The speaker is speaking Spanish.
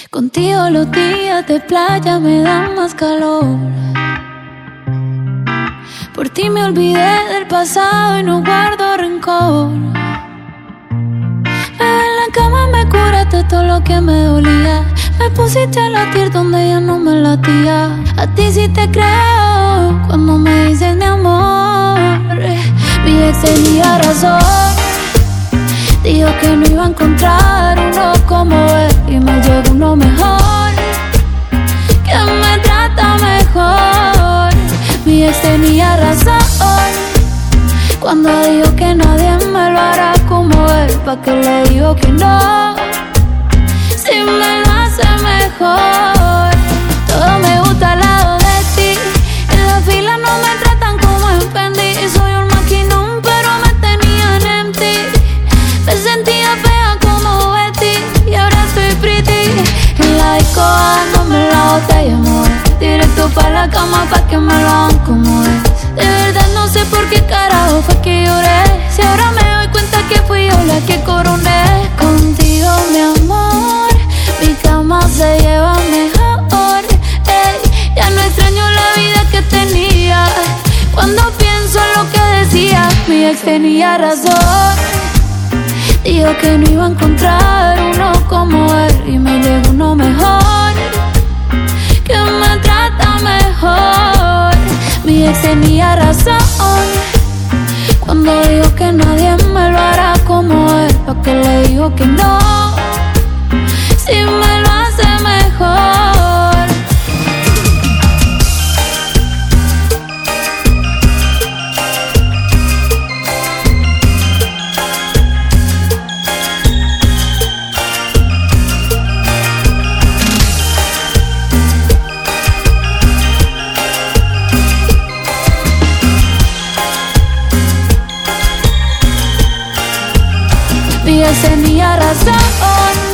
Contigo los días de playa me dan más calor. Por ti me olvidé del pasado y no guardo rencor. En la cama me curaste todo lo que me dolía. Me pusiste a latir donde ya no me latía. A ti sí te creo cuando me dices mi amor. Mi ex tenía razón. Dijo que no iba a encontrar uno como él y me llegó uno mejor, que me trata mejor. Mi ex tenía razón cuando dijo que nadie me lo hará como él. ¿Pa' qué le digo que no? Si me lo hace mejor. Todo me gusta al lado de ti. En la fila no me tratan como en Fendi. Soy un maquinón pero me tenían en ti. Me sentía fea como Betty y ahora estoy pretty. En la disco dándome la botella, amor. Directo pa' la cama pa' que me lo hagan como es. De verdad no sé por qué carajo fue que lloré. Si ahora me doy cuenta que fui yo la que coroné. Contigo, mi amor, mi cama se lleva mejor. Ey, ya no extraño la vida que tenía. Cuando pienso en lo que decía, mi ex tenía razón. Dijo que no iba a encontrar uno como él y me llegó uno mejor, que me trata mejor. Mi ex tenía razón cuando dijo que nadie me lo hará como él. ¿Pa' qué le digo que no? Si me lo hace mejor. Mi ex tenía razón.